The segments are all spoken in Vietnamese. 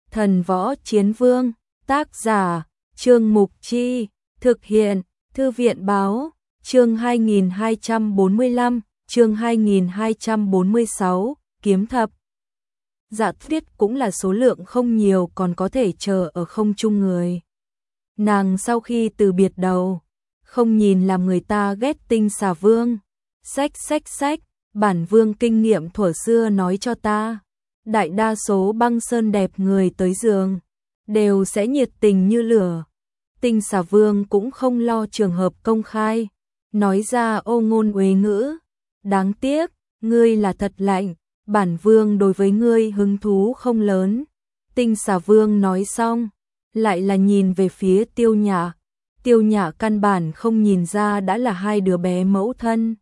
Thần Võ Chiến Vương, tác giả, Trương Mục Chi, thực hiện, Thư viện Báo, chương 2245, chương 2246, kiếm thập. Dạ Tuyết cũng là số lượng không nhiều còn có thể chờ ở không trung người. Nàng sau khi từ biệt đầu, không nhìn làm người ta ghét Tinh Xà Vương. Xách, bản vương kinh nghiệm thuở xưa nói cho ta, đại đa số băng sơn đẹp người tới giường, đều sẽ nhiệt tình như lửa. Tinh Xà Vương cũng không lo trường hợp công khai, nói ra ô ngôn uế ngữ. Đáng tiếc, ngươi là thật lạnh, bản vương đối với ngươi hứng thú không lớn. Tinh Xà Vương nói xong, lại là nhìn về phía Tiêu Nhã. Tiêu Nhã căn bản không nhìn ra đã là hai đứa bé mẫu thân.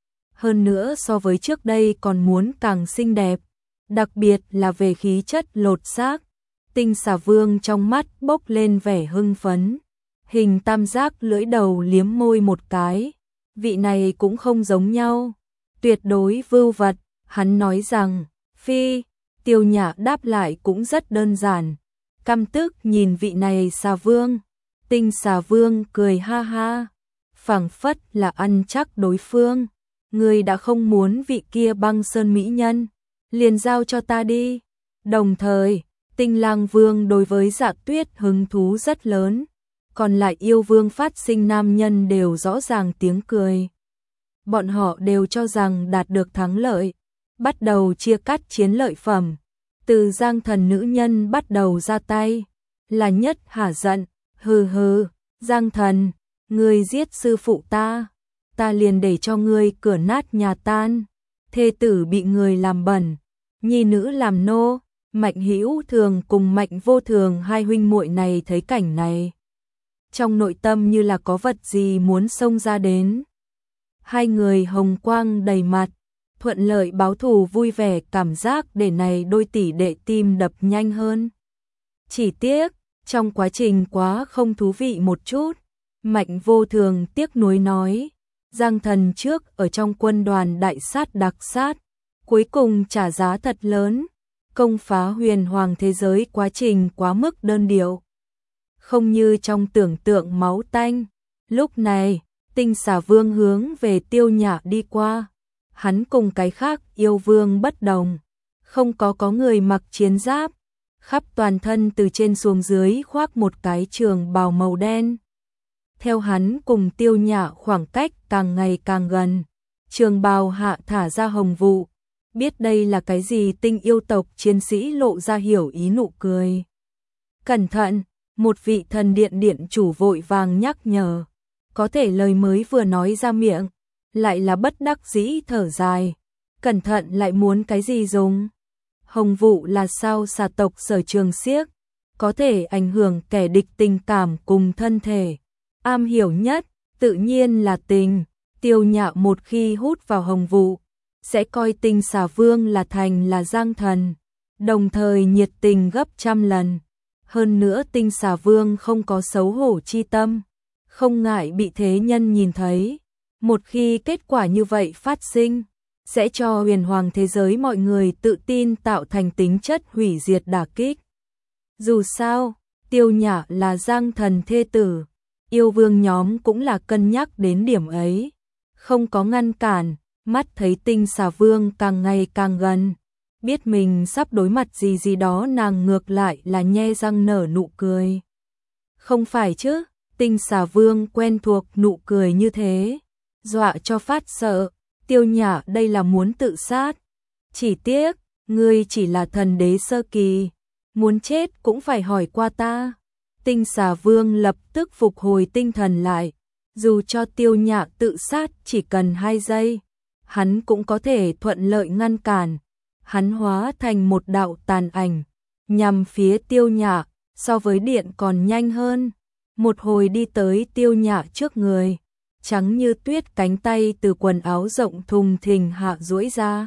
Hơn nữa so với trước đây còn muốn càng xinh đẹp, đặc biệt là về khí chất lột xác. Tinh Xà Vương trong mắt bốc lên vẻ hưng phấn, hình tam giác lưỡi đầu liếm môi một cái. Vị này cũng không giống nhau, tuyệt đối vưu vật. Hắn nói rằng, phi. Tiêu Nhã đáp lại cũng rất đơn giản, căm tức nhìn vị này Xà Vương. Tinh Xà Vương cười ha ha, phảng phất là ăn chắc đối phương. Ngươi đã không muốn vị kia băng sơn mỹ nhân, liền giao cho ta đi. Đồng thời, Tinh Lang Vương đối với Dạ Tuyết hứng thú rất lớn, còn lại yêu vương phát sinh nam nhân đều rõ ràng tiếng cười. Bọn họ đều cho rằng đạt được thắng lợi, bắt đầu chia cắt chiến lợi phẩm. Từ Giang Thần nữ nhân bắt đầu ra tay, là nhất hả giận. Hừ, Giang Thần, ngươi giết sư phụ ta liền để cho ngươi cửa nát nhà tan, thê tử bị người làm bẩn, nhi nữ làm nô. Mạnh Hữu Thường cùng Mạnh Vô Thường hai huynh muội này thấy cảnh này, trong nội tâm như là có vật gì muốn xông ra đến. Hai người hồng quang đầy mặt, thuận lợi báo thù vui vẻ, cảm giác để này đôi tỷ đệ tim đập nhanh hơn. Chỉ tiếc, trong quá trình quá không thú vị một chút. Mạnh Vô Thường tiếc nuối nói, Giang Thần trước ở trong quân đoàn đại sát đặc sát, cuối cùng trả giá thật lớn, công phá huyền hoàng thế giới quá trình quá mức đơn điệu, không như trong tưởng tượng máu tanh. Lúc này, Tinh Xà Vương hướng về Tiêu Nhã đi qua. Hắn cùng cái khác yêu vương bất đồng, không có người mặc chiến giáp, khắp toàn thân từ trên xuống dưới khoác một cái trường bào màu đen. Theo hắn cùng Tiêu Nhã khoảng cách càng ngày càng gần, trường bào hạ thả ra hồng vụ. Biết đây là cái gì, tinh yêu tộc chiến sĩ lộ ra hiểu ý nụ cười. Cẩn thận, một vị thần điện điện chủ vội vàng nhắc nhở. Có thể lời mới vừa nói ra miệng, lại là bất đắc dĩ thở dài. Cẩn thận lại muốn cái gì dùng? Hồng vụ là sao xà tộc sở trường xiếc, có thể ảnh hưởng kẻ địch tình cảm cùng thân thể. Am hiểu nhất, tự nhiên là tình. Tiêu Nhã một khi hút vào hồng vụ, sẽ coi Tinh Xà Vương là thành là Giang Thần, đồng thời nhiệt tình gấp trăm lần. Hơn nữa Tinh Xà Vương không có xấu hổ chi tâm, không ngại bị thế nhân nhìn thấy. Một khi kết quả như vậy phát sinh, sẽ cho huyền hoàng thế giới mọi người tự tin tạo thành tính chất hủy diệt đả kích. Dù sao, Tiêu Nhã là Giang Thần thê tử, yêu vương nhóm cũng là cân nhắc đến điểm ấy, không có ngăn cản. Mắt thấy Tinh Xà Vương càng ngày càng gần, biết mình sắp đối mặt gì đó, nàng ngược lại là nhe răng nở nụ cười. Không phải chứ, Tinh Xà Vương quen thuộc nụ cười như thế, dọa cho phát sợ. Tiêu Nhã đây là muốn tự sát. Chỉ tiếc, ngươi chỉ là thần đế sơ kỳ, muốn chết cũng phải hỏi qua ta. Tinh Xà Vương lập tức phục hồi tinh thần lại, dù cho Tiêu Nhã tự sát chỉ cần 2 giây, hắn cũng có thể thuận lợi ngăn cản. Hắn hóa thành một đạo tàn ảnh, nhằm phía Tiêu Nhã, so với điện còn nhanh hơn. Một hồi đi tới Tiêu Nhã trước người, trắng như tuyết cánh tay từ quần áo rộng thùng thình hạ duỗi ra,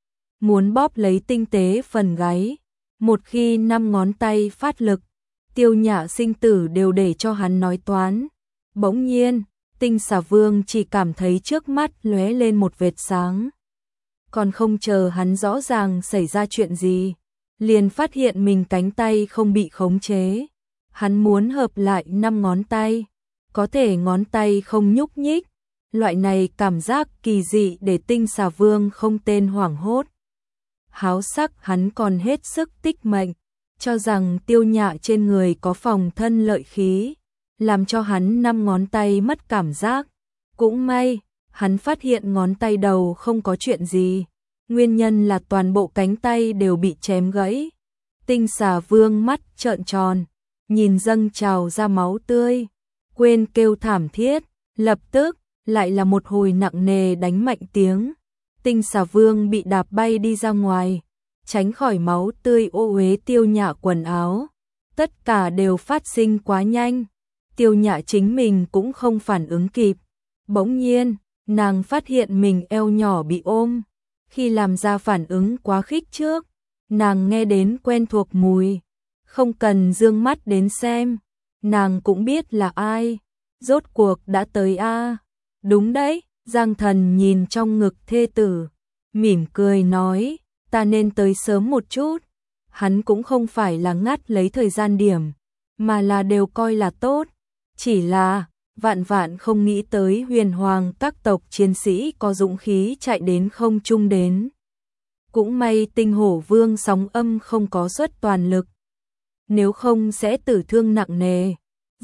muốn bóp lấy tinh tế phần gáy. Một khi 5 ngón tay phát lực, Tiêu Nhã sinh tử đều để cho hắn nói toán. Bỗng nhiên, Tinh Xà Vương chỉ cảm thấy trước mắt lóe lên một vệt sáng. Còn không chờ hắn rõ ràng xảy ra chuyện gì, liền phát hiện mình cánh tay không bị khống chế. Hắn muốn hợp lại 5 ngón tay, có thể ngón tay không nhúc nhích. Loại này cảm giác kỳ dị để Tinh Xà Vương không tên hoảng hốt. Háo sắc hắn còn hết sức tích mệnh, cho rằng Tiêu Nhạ trên người có phòng thân lợi khí, làm cho hắn 5 ngón tay mất cảm giác. Cũng may, hắn phát hiện ngón tay đầu không có chuyện gì, nguyên nhân là toàn bộ cánh tay đều bị chém gãy. Tinh Xà Vương mắt trợn tròn, nhìn dâng trào ra máu tươi, quên kêu thảm thiết, lập tức lại là một hồi nặng nề đánh mạnh tiếng. Tinh Xà Vương bị đạp bay đi ra ngoài, tránh khỏi máu tươi ô uế Tiêu Nhạ quần áo. Tất cả đều phát sinh quá nhanh, Tiêu Nhạ chính mình cũng không phản ứng kịp. Bỗng nhiên, nàng phát hiện mình eo nhỏ bị ôm. Khi làm ra phản ứng quá khích trước, nàng nghe đến quen thuộc mùi. Không cần dương mắt đến xem, nàng cũng biết là ai. Rốt cuộc đã tới a. Đúng đấy, Giang Thần nhìn trong ngực thê tử, mỉm cười nói, ta nên tới sớm một chút. Hắn cũng không phải là ngắt lấy thời gian điểm, mà là đều coi là tốt. Chỉ là, vạn vạn không nghĩ tới Huyền Hoàng các tộc chiến sĩ có dũng khí chạy đến không trung đến. Cũng may Tinh Hổ Vương sóng âm không có xuất toàn lực, nếu không sẽ tử thương nặng nề.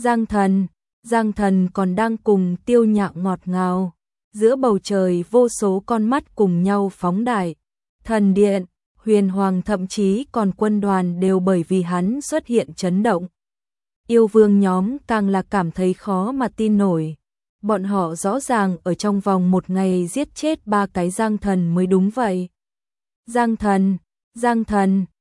Giang Thần còn đang cùng Tiêu Nhạ ngọt ngào, giữa bầu trời vô số con mắt cùng nhau phóng đại. Thần điện, Huyền Hoàng thậm chí còn quân đoàn đều bởi vì hắn xuất hiện chấn động. Yêu vương nhóm càng là cảm thấy khó mà tin nổi. Bọn họ rõ ràng ở trong vòng một ngày giết chết 3 cái Giang Thần mới đúng vậy. Giang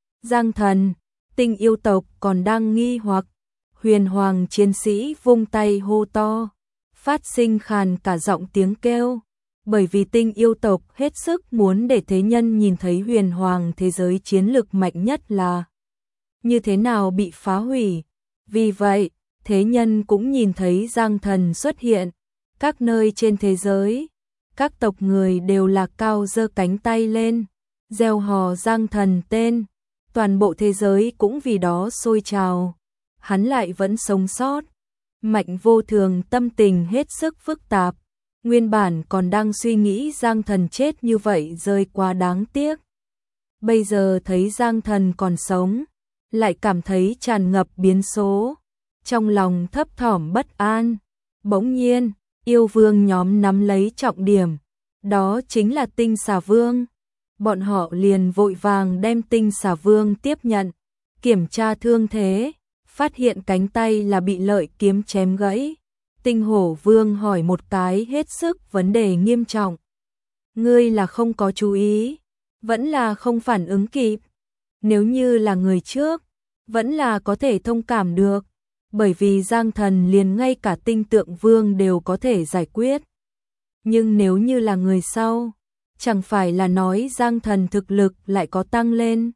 Thần, Tinh yêu tộc còn đang nghi hoặc. Huyền Hoàng chiến sĩ vung tay hô to, phát sinh khàn cả giọng tiếng kêu. Bởi vì Tinh yêu tộc hết sức muốn để thế nhân nhìn thấy Huyền Hoàng thế giới chiến lực mạnh nhất là như thế nào bị phá hủy. Vì vậy, thế nhân cũng nhìn thấy Giang Thần xuất hiện. Các nơi trên thế giới, các tộc người đều là cao giơ cánh tay lên, reo hò Giang Thần tên. Toàn bộ thế giới cũng vì đó sôi trào. Hắn lại vẫn sống sót. Mạnh Vô Thường tâm tình hết sức phức tạp. Nguyên bản còn đang suy nghĩ Giang Thần chết như vậy rơi quá đáng tiếc. Bây giờ thấy Giang Thần còn sống, lại cảm thấy tràn ngập biến số. Trong lòng thấp thỏm bất an. Bỗng nhiên, yêu vương nhóm nắm lấy trọng điểm. Đó chính là Tinh Xà Vương. Bọn họ liền vội vàng đem Tinh Xà Vương tiếp nhận, kiểm tra thương thế, phát hiện cánh tay là bị lợi kiếm chém gãy. Tinh Hổ Vương hỏi một cái hết sức vấn đề nghiêm trọng. Ngươi là không có chú ý, vẫn là không phản ứng kịp. Nếu như là người trước, vẫn là có thể thông cảm được, bởi vì Giang Thần liền ngay cả Tinh Tượng Vương đều có thể giải quyết. Nhưng nếu như là người sau, chẳng phải là nói Giang Thần thực lực lại có tăng lên.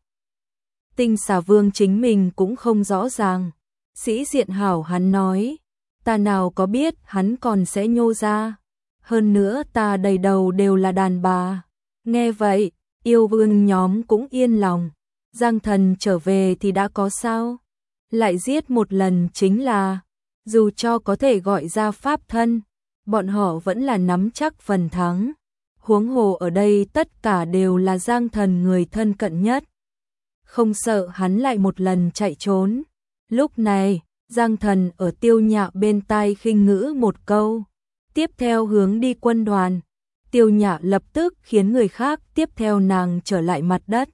Tinh Xà Vương chính mình cũng không rõ ràng. Sĩ Diện Hảo hắn nói, ta nào có biết hắn còn sẽ nhô ra. Hơn nữa ta đầy đầu đều là đàn bà. Nghe vậy, yêu vương nhóm cũng yên lòng. Giang Thần trở về thì đã có sao? Lại giết một lần chính là, dù cho có thể gọi ra pháp thân, bọn họ vẫn là nắm chắc phần thắng. Huống hồ ở đây tất cả đều là Giang Thần người thân cận nhất. Không sợ hắn lại một lần chạy trốn. Lúc này, Giang Thần ở Tiêu Nhạ bên tai khinh ngữ một câu. Tiếp theo hướng đi quân đoàn. Tiêu Nhạ lập tức khiến người khác tiếp theo nàng trở lại mặt đất.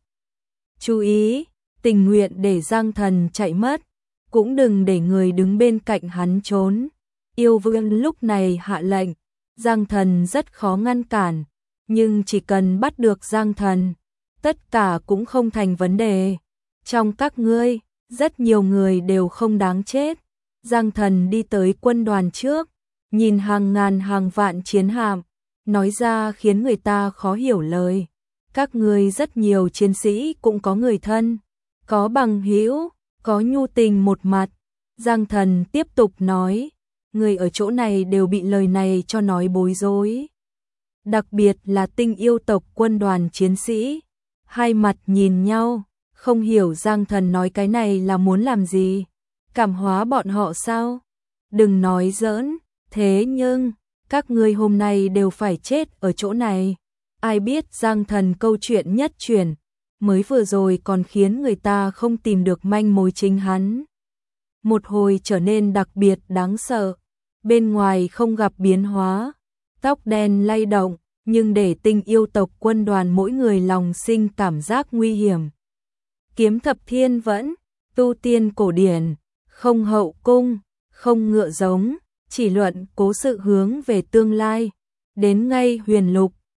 Chú ý, tình nguyện để Giang Thần chạy mất, cũng đừng để người đứng bên cạnh hắn trốn. Yêu vương lúc này hạ lệnh, Giang Thần rất khó ngăn cản, nhưng chỉ cần bắt được Giang Thần, tất cả cũng không thành vấn đề. Trong các ngươi, rất nhiều người đều không đáng chết. Giang Thần đi tới quân đoàn trước, nhìn hàng ngàn hàng vạn chiến hạm, nói ra khiến người ta khó hiểu lời. Các ngươi rất nhiều chiến sĩ cũng có người thân, có bằng hữu, có nhu tình một mặt. Giang Thần tiếp tục nói, người ở chỗ này đều bị lời này cho nói bối rối. Đặc biệt là Tinh yêu tộc quân đoàn chiến sĩ, hai mặt nhìn nhau, Không hiểu Giang Thần nói cái này là muốn làm gì? Cảm hóa bọn họ sao? Đừng nói giỡn, thế nhưng, các ngươi hôm nay đều phải chết ở chỗ này. Ai biết Giang Thần câu chuyện nhất chuyển, mới vừa rồi còn khiến người ta không tìm được manh mối chính hắn. Một hồi trở nên đặc biệt đáng sợ, bên ngoài không gặp biến hóa, tóc đen lay động, nhưng để Tinh yêu tộc quân đoàn mỗi người lòng sinh cảm giác nguy hiểm. Kiếm thập thiên vẫn, tu tiên cổ điển, không hậu cung, không ngựa giống, chỉ luận cố sự hướng về tương lai, đến ngay huyền lục,